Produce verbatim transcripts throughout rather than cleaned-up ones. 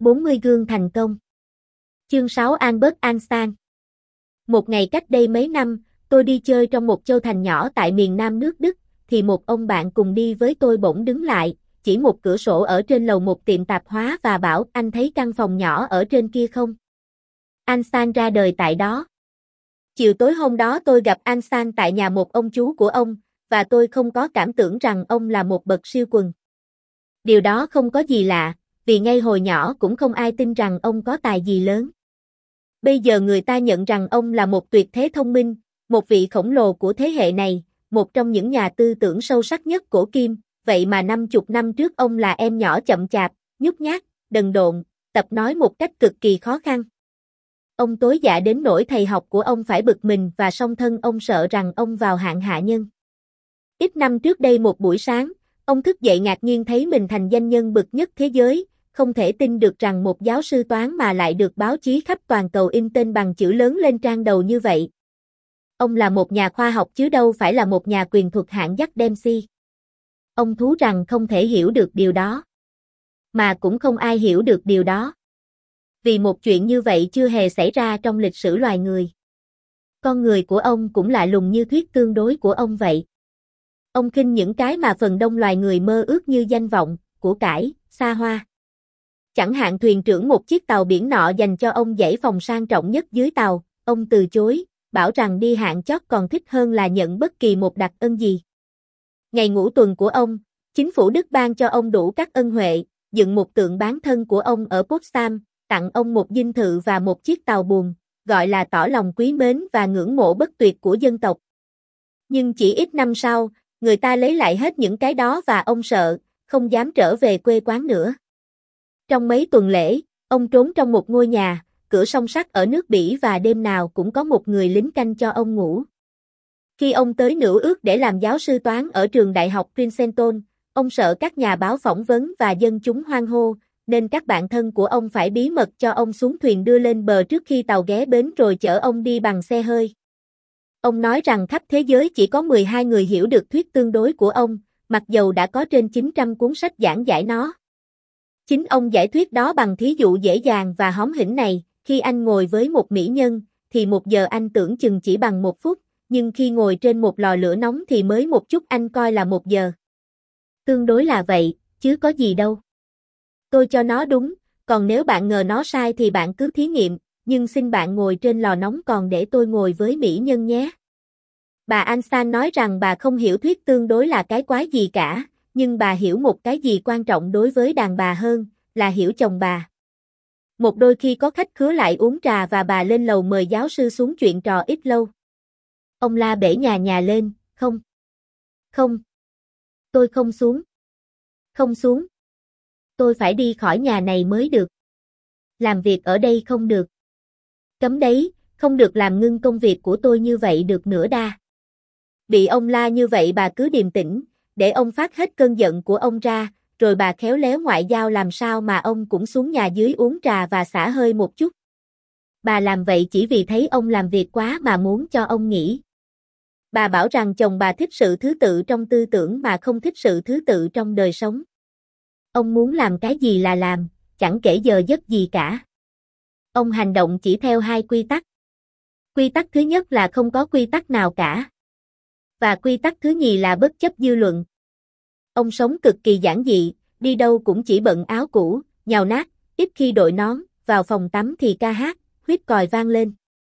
bốn mươi gương thành công. Chương sáu Albert Einstein. Một ngày cách đây mấy năm, tôi đi chơi trong một châu thành nhỏ tại miền Nam nước Đức, thì một ông bạn cùng đi với tôi bỗng đứng lại, chỉ một cửa sổ ở trên lầu một tiệm tạp hóa và bảo: anh thấy căn phòng nhỏ ở trên kia không? Einstein ra đời tại đó. Chiều tối hôm đó tôi gặp Einstein tại nhà một ông chú của ông, và tôi không có cảm tưởng rằng ông là một bậc siêu quần. Điều đó không có gì lạ, vì ngay hồi nhỏ cũng không ai tin rằng ông có tài gì lớn. Bây giờ người ta nhận rằng ông là một tuyệt thế thông minh, một vị khổng lồ của thế hệ này, một trong những nhà tư tưởng sâu sắc nhất cổ kim, vậy mà năm chục năm trước ông là em nhỏ chậm chạp, nhút nhát, đần độn, tập nói một cách cực kỳ khó khăn. Ông tối dạ đến nỗi thầy học của ông phải bực mình và song thân ông sợ rằng ông vào hạng hạ nhân. Ít năm trước đây một buổi sáng, ông thức dậy ngạc nhiên thấy mình thành danh nhân bậc nhất thế giới, không thể tin được rằng một giáo sư toán mà lại được báo chí khắp toàn cầu in tên bằng chữ lớn lên trang đầu như vậy. Ông là một nhà khoa học chứ đâu phải là một nhà quyền thuật hạng Jack Dempsey. Ông thú rằng không thể hiểu được điều đó. Mà cũng không ai hiểu được điều đó. Vì một chuyện như vậy chưa hề xảy ra trong lịch sử loài người. Con người của ông cũng lạ lùng như thuyết tương đối của ông vậy. Ông khinh những cái mà phần đông loài người mơ ước như danh vọng, của cải, xa hoa. Chẳng hạn thuyền trưởng một chiếc tàu biển nọ dành cho ông dãy phòng sang trọng nhất dưới tàu, ông từ chối, bảo rằng đi hạng chót còn thích hơn là nhận bất kỳ một đặc ân gì. Ngày ngũ tuần của ông, chính phủ Đức ban cho ông đủ các ân huệ, dựng một tượng bán thân của ông ở Potsdam, tặng ông một dinh thự và một chiếc tàu buồm, gọi là tỏ lòng quý mến và ngưỡng mộ bất tuyệt của dân tộc. Nhưng chỉ ít năm sau, người ta lấy lại hết những cái đó và ông sợ, không dám trở về quê quán nữa. Trong mấy tuần lễ, ông trốn trong một ngôi nhà, cửa song sắt ở nước Bỉ và đêm nào cũng có một người lính canh cho ông ngủ. Khi ông tới nửa ước để làm giáo sư toán ở trường đại học Princeton, ông sợ các nhà báo phỏng vấn và dân chúng hoan hô, nên các bạn thân của ông phải bí mật cho ông xuống thuyền đưa lên bờ trước khi tàu ghé bến rồi chở ông đi bằng xe hơi. Ông nói rằng khắp thế giới chỉ có mười hai người hiểu được thuyết tương đối của ông, mặc dầu đã có trên chín trăm cuốn sách giảng giải nó. Chính ông giải thuyết đó bằng thí dụ dễ dàng và hóm hỉnh này: khi anh ngồi với một mỹ nhân, thì một giờ anh tưởng chừng chỉ bằng một phút, nhưng khi ngồi trên một lò lửa nóng thì mới một chút anh coi là một giờ. Tương đối là vậy, chứ có gì đâu. Tôi cho nó đúng, còn nếu bạn ngờ nó sai thì bạn cứ thí nghiệm, nhưng xin bạn ngồi trên lò nóng còn để tôi ngồi với mỹ nhân nhé. Bà Einstein nói rằng bà không hiểu thuyết tương đối là cái quái gì cả, nhưng bà hiểu một cái gì quan trọng đối với đàn bà hơn, là hiểu chồng bà. Một đôi khi có khách khứa lại uống trà và bà lên lầu mời giáo sư xuống chuyện trò ít lâu. Ông la bể nhà nhà lên: không, không, tôi không xuống, không xuống. Tôi phải đi khỏi nhà này mới được. Làm việc ở đây không được. Cấm đấy, không được làm ngưng công việc của tôi như vậy được nữa đa. Bị ông la như vậy bà cứ điềm tĩnh, để ông phát hết cơn giận của ông ra, rồi bà khéo léo ngoại giao làm sao mà ông cũng xuống nhà dưới uống trà và xả hơi một chút. Bà làm vậy chỉ vì thấy ông làm việc quá mà muốn cho ông nghỉ. Bà bảo rằng chồng bà thích sự thứ tự trong tư tưởng mà không thích sự thứ tự trong đời sống. Ông muốn làm cái gì là làm, chẳng kể giờ giấc gì cả. Ông hành động chỉ theo hai quy tắc. Quy tắc thứ nhất là không có quy tắc nào cả. Và quy tắc thứ nhì là bất chấp dư luận. Ông sống cực kỳ giản dị, đi đâu cũng chỉ bận áo cũ, nhàu nát, ít khi đội nón, vào phòng tắm thì ca hát, huýt còi vang lên.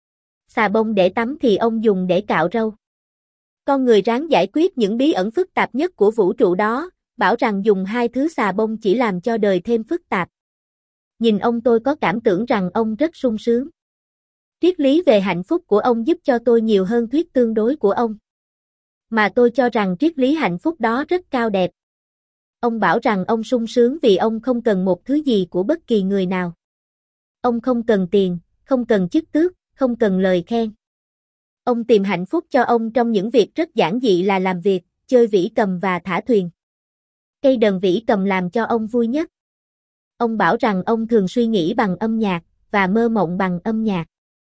Xà bông để tắm thì ông dùng để cạo râu. Con người ráng giải quyết những bí ẩn phức tạp nhất của vũ trụ đó, bảo rằng dùng hai thứ xà bông chỉ làm cho đời thêm phức tạp. Nhìn ông tôi có cảm tưởng rằng ông rất sung sướng. Triết lý về hạnh phúc của ông giúp cho tôi nhiều hơn thuyết tương đối của ông. Mà tôi cho rằng triết lý hạnh phúc đó rất cao đẹp. Ông bảo rằng ông sung sướng vì ông không cần một thứ gì của bất kỳ người nào. Ông không cần tiền, không cần chức tước, không cần lời khen. Ông tìm hạnh phúc cho ông trong những việc rất giản dị là làm việc, chơi vĩ cầm và thả thuyền. Cây đờn vĩ cầm làm cho ông vui nhất. Ông bảo rằng ông thường suy nghĩ bằng âm nhạc, và mơ mộng bằng âm nhạc.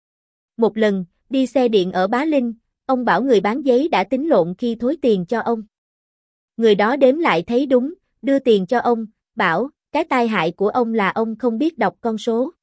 Một lần, đi xe điện ở Bá Linh, ông bảo người bán giấy đã tính lộn khi thối tiền cho ông. Người đó đếm lại thấy đúng, đưa tiền cho ông, bảo: Cái tai hại của ông là ông không biết đọc con số.